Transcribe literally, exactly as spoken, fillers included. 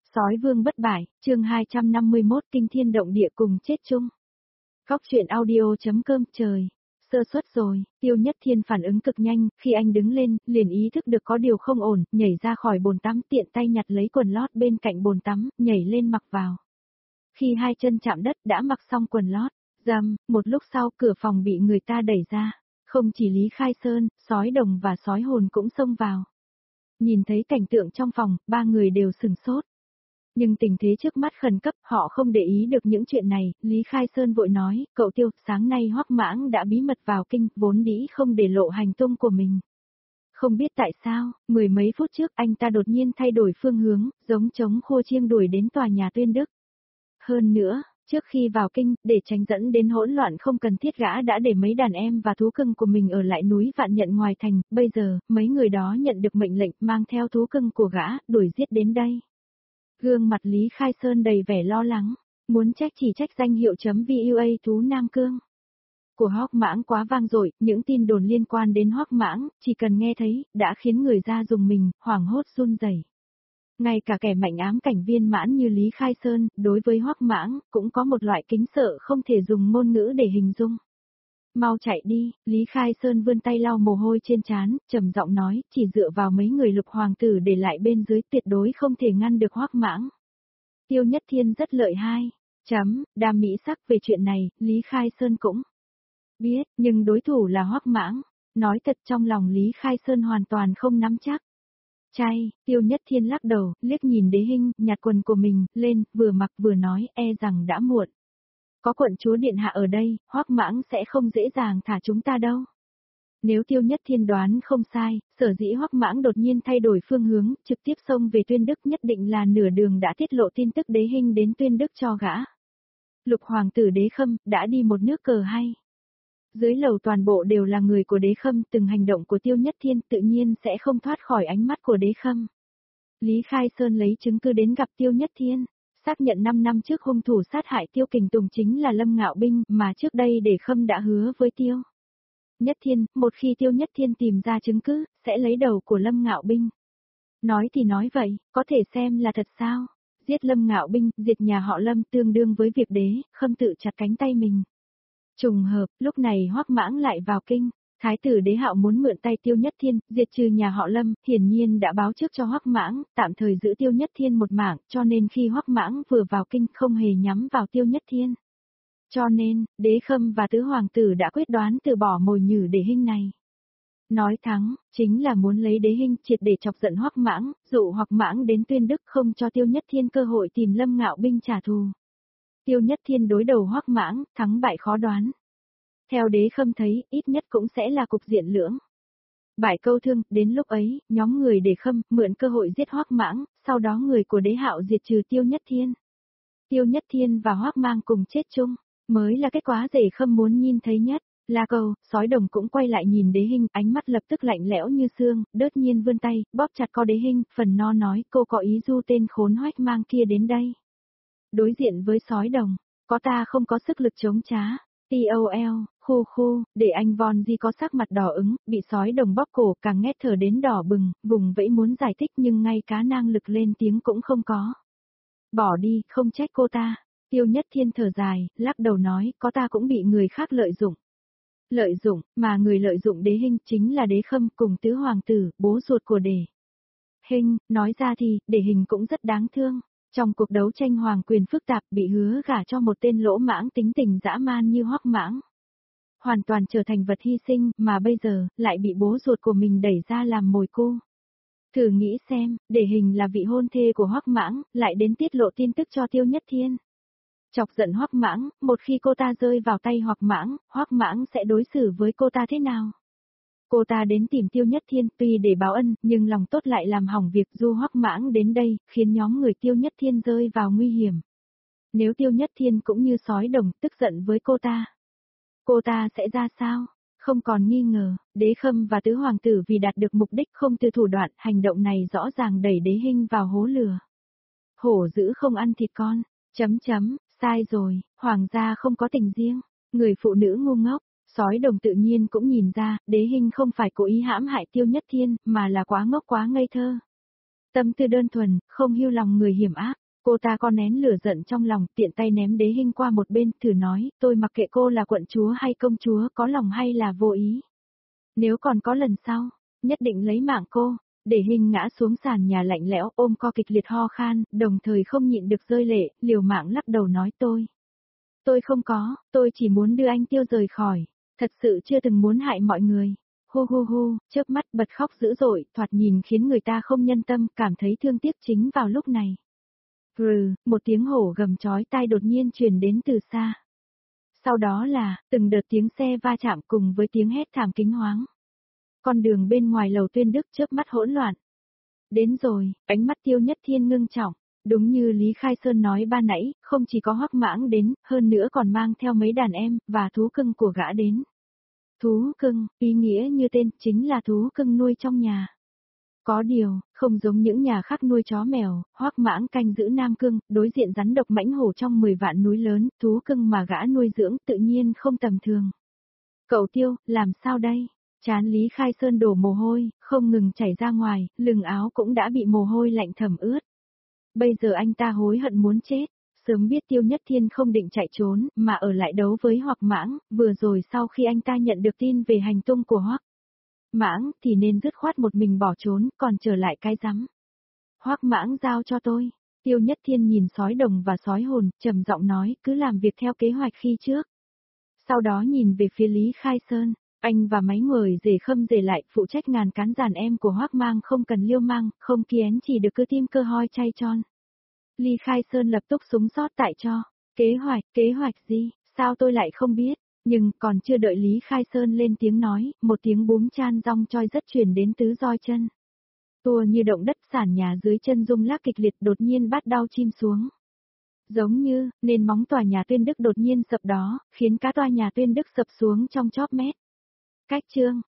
Sói vương bất bại, chương hai trăm năm mươi mốt kinh thiên động địa cùng chết chung. Góc truyện audio.com trời. Sơ suất rồi, Tiêu Nhất Thiên phản ứng cực nhanh, khi anh đứng lên, liền ý thức được có điều không ổn, nhảy ra khỏi bồn tắm tiện tay nhặt lấy quần lót bên cạnh bồn tắm, nhảy lên mặc vào. Khi hai chân chạm đất đã mặc xong quần lót, rầm, một lúc sau cửa phòng bị người ta đẩy ra. Không chỉ Lý Khai Sơn, sói đồng và sói hồn cũng xông vào. Nhìn thấy cảnh tượng trong phòng, ba người đều sừng sốt. Nhưng tình thế trước mắt khẩn cấp, họ không để ý được những chuyện này, Lý Khai Sơn vội nói, cậu Tiêu, sáng nay Hoắc Mãng đã bí mật vào kinh, vốn dĩ không để lộ hành tung của mình. Không biết tại sao, mười mấy phút trước anh ta đột nhiên thay đổi phương hướng, giống trống khua chiêng đuổi đến tòa nhà Tuyên Đức. Hơn nữa, trước khi vào kinh, để tránh dẫn đến hỗn loạn không cần thiết gã đã để mấy đàn em và thú cưng của mình ở lại núi Vạn Nhận ngoài thành, bây giờ, mấy người đó nhận được mệnh lệnh mang theo thú cưng của gã, đuổi giết đến đây. Gương mặt Lý Khai Sơn đầy vẻ lo lắng, muốn trách chỉ trách danh hiệu chấm vua thú Nam Cương của Hoắc Mãng quá vang dội, những tin đồn liên quan đến Hoắc Mãng, chỉ cần nghe thấy, đã khiến người ra dùng mình, hoảng hốt run rẩy. Ngay cả kẻ mạnh ám cảnh viên mãn như Lý Khai Sơn, đối với Hoắc Mãng, cũng có một loại kính sợ không thể dùng ngôn ngữ để hình dung. Mau chạy đi, Lý Khai Sơn vươn tay lau mồ hôi trên trán, trầm giọng nói, chỉ dựa vào mấy người Lục hoàng tử để lại bên dưới tuyệt đối không thể ngăn được Hoắc Mãng. Tiêu Nhất Thiên rất lợi hai. Chấm, đam mỹ sắc về chuyện này, Lý Khai Sơn cũng biết, nhưng đối thủ là Hoắc Mãng. Nói thật trong lòng Lý Khai Sơn hoàn toàn không nắm chắc. Chay, Tiêu Nhất Thiên lắc đầu, liếc nhìn Đế Hinh, nhặt quần của mình, lên, vừa mặc vừa nói, e rằng đã muộn. Có quận chúa điện hạ ở đây, Hoắc Mãng sẽ không dễ dàng thả chúng ta đâu. Nếu Tiêu Nhất Thiên đoán không sai, sở dĩ Hoắc Mãng đột nhiên thay đổi phương hướng, trực tiếp xông về Tuyên Đức nhất định là nửa đường đã tiết lộ tin tức Đế Hinh đến Tuyên Đức cho gã. Lục hoàng tử Đế Khâm đã đi một nước cờ hay. Dưới lầu toàn bộ đều là người của Đế Khâm, từng hành động của Tiêu Nhất Thiên tự nhiên sẽ không thoát khỏi ánh mắt của Đế Khâm. Lý Khai Sơn lấy chứng cứ đến gặp Tiêu Nhất Thiên. Xác nhận năm năm trước hung thủ sát hại Tiêu Kình Tùng chính là Lâm Ngạo Binh mà trước đây Đế Khâm đã hứa với Tiêu Nhất Thiên, một khi Tiêu Nhất Thiên tìm ra chứng cứ, sẽ lấy đầu của Lâm Ngạo Binh. Nói thì nói vậy, có thể xem là thật sao? Giết Lâm Ngạo Binh, diệt nhà họ Lâm tương đương với việc Đế Khâm tự chặt cánh tay mình. Trùng hợp, lúc này Hoắc Mãng lại vào kinh. Thái tử Đế Hạo muốn mượn tay Tiêu Nhất Thiên, diệt trừ nhà họ Lâm, hiển nhiên đã báo trước cho Hoắc Mãng, tạm thời giữ Tiêu Nhất Thiên một mảng, cho nên khi Hoắc Mãng vừa vào kinh không hề nhắm vào Tiêu Nhất Thiên. Cho nên, Đế Khâm và tứ hoàng tử đã quyết đoán từ bỏ mồi nhử Đế Hinh này. Nói thắng, chính là muốn lấy Đế Hinh triệt để chọc giận Hoắc Mãng, dụ Hoắc Mãng đến Tuyên Đức không cho Tiêu Nhất Thiên cơ hội tìm Lâm Ngạo Binh trả thù. Tiêu Nhất Thiên đối đầu Hoắc Mãng, thắng bại khó đoán. Theo Đế Khâm thấy, ít nhất cũng sẽ là cục diện lưỡng bại câu thương, đến lúc ấy, nhóm người Đế Khâm mượn cơ hội giết Hoắc Mãng, sau đó người của Đế Hạo diệt trừ Tiêu Nhất Thiên. Tiêu Nhất Thiên và Hoắc Mang cùng chết chung, mới là kết quả Đế Khâm muốn nhìn thấy nhất. La Cầu, sói đồng cũng quay lại nhìn Đế Hinh, ánh mắt lập tức lạnh lẽo như xương, đớt nhiên vươn tay, bóp chặt co Đế Hinh, phần no nói, cô có ý du tên khốn Hoắc Mang kia đến đây. Đối diện với sói đồng, có ta không có sức lực chống trá. TOL, khu khu, để anh Von Di có sắc mặt đỏ ứng, bị sói đồng bóp cổ, càng nghét thở đến đỏ bừng, vùng vẫy muốn giải thích nhưng ngay cá năng lực lên tiếng cũng không có. Bỏ đi, không trách cô ta. Tiêu Nhất Thiên thở dài, lắc đầu nói, có ta cũng bị người khác lợi dụng. Lợi dụng, mà người lợi dụng Đế Hinh chính là Đế Khâm cùng tứ hoàng tử, bố ruột của Đế Hinh, nói ra thì, Đế Hinh cũng rất đáng thương. Trong cuộc đấu tranh hoàng quyền phức tạp bị hứa gả cho một tên lỗ mãng tính tình dã man như Hoắc Mãng. Hoàn toàn trở thành vật hy sinh mà bây giờ lại bị bố ruột của mình đẩy ra làm mồi cu. Thử nghĩ xem, Đế Hinh là vị hôn thê của Hoắc Mãng, lại đến tiết lộ tin tức cho Tiêu Nhất Thiên. Chọc giận Hoắc Mãng, một khi cô ta rơi vào tay Hoắc Mãng, Hoắc Mãng sẽ đối xử với cô ta thế nào? Cô ta đến tìm Tiêu Nhất Thiên tuy để báo ân, nhưng lòng tốt lại làm hỏng việc du Hoắc Mãng đến đây, khiến nhóm người Tiêu Nhất Thiên rơi vào nguy hiểm. Nếu Tiêu Nhất Thiên cũng như sói đồng, tức giận với cô ta, cô ta sẽ ra sao? Không còn nghi ngờ, Đế Khâm và tứ hoàng tử vì đạt được mục đích không từ thủ đoạn, hành động này rõ ràng đẩy Đế Hinh vào hố lửa. Hổ dữ không ăn thịt con, chấm chấm, sai rồi, hoàng gia không có tình riêng, người phụ nữ ngu ngốc. Sói đồng tự nhiên cũng nhìn ra, Đế Hinh không phải cố ý hãm hại Tiêu Nhất Thiên, mà là quá ngốc quá ngây thơ. Tâm tư đơn thuần, không hiu lòng người hiểm ác. Cô ta có nén lửa giận trong lòng, tiện tay ném đế hình qua một bên, thử nói, tôi mặc kệ cô là quận chúa hay công chúa, có lòng hay là vô ý. Nếu còn có lần sau, nhất định lấy mạng cô. Để hình ngã xuống sàn nhà lạnh lẽo, ôm co kịch liệt ho khan, đồng thời không nhịn được rơi lệ, liều mạng lắc đầu nói tôi. Tôi không có, tôi chỉ muốn đưa anh Tiêu rời khỏi, thật sự chưa từng muốn hại mọi người. Hu hu hu, chớp mắt bật khóc dữ dội, thoạt nhìn khiến người ta không nhân tâm, cảm thấy thương tiếc chính vào lúc này. Rừ, một tiếng hổ gầm chói tai đột nhiên truyền đến từ xa. Sau đó là, từng đợt tiếng xe va chạm cùng với tiếng hét thảm kinh hoáng. Con đường bên ngoài lầu Tuyên Đức chớp mắt hỗn loạn. Đến rồi, ánh mắt Tiêu Nhất Thiên ngưng trọng, đúng như Lý Khai Sơn nói ban nãy, không chỉ có Hoắc Mãng đến, hơn nữa còn mang theo mấy đàn em, và thú cưng của gã đến. Thú cưng, ý nghĩa như tên, chính là thú cưng nuôi trong nhà. Có điều, không giống những nhà khác nuôi chó mèo, Hoắc Mãng canh giữ Nam Cương, đối diện rắn độc mãnh hổ trong mười vạn núi lớn, thú cưng mà gã nuôi dưỡng tự nhiên không tầm thường. Cậu Tiêu, làm sao đây? Trán Lý Khai Sơn đổ mồ hôi, không ngừng chảy ra ngoài, lưng áo cũng đã bị mồ hôi lạnh thấm ướt. Bây giờ anh ta hối hận muốn chết, sớm biết Tiêu Nhất Thiên không định chạy trốn, mà ở lại đấu với Hoắc Mãng, vừa rồi sau khi anh ta nhận được tin về hành tung của Hoắc Mãng thì nên dứt khoát một mình bỏ trốn, còn trở lại cái rắm. Hoắc Mãng giao cho tôi. Tiêu Nhất Thiên nhìn sói đồng và sói hồn, trầm giọng nói, cứ làm việc theo kế hoạch khi trước. Sau đó nhìn về phía Lý Khai Sơn, anh và mấy người rể khâm rể lại, phụ trách ngàn cán đàn em của Hoắc Mang không cần liêu mang, không kiến chỉ được cứ tim cơ hoi chay tròn. Lý Khai Sơn lập tức súng sót tại cho. Kế hoạch, kế hoạch gì, sao tôi lại không biết? Nhưng còn chưa đợi Lý Khai Sơn lên tiếng nói, một tiếng búm chan rong choi rất truyền đến tứ roi chân. Tua như động đất, sàn nhà dưới chân rung lắc kịch liệt, đột nhiên bắt đau chim xuống. Giống như, nền móng tòa nhà Tuyên Đức đột nhiên sập đó, khiến cả tòa nhà Tuyên Đức sập xuống trong chóp mét. Cách chương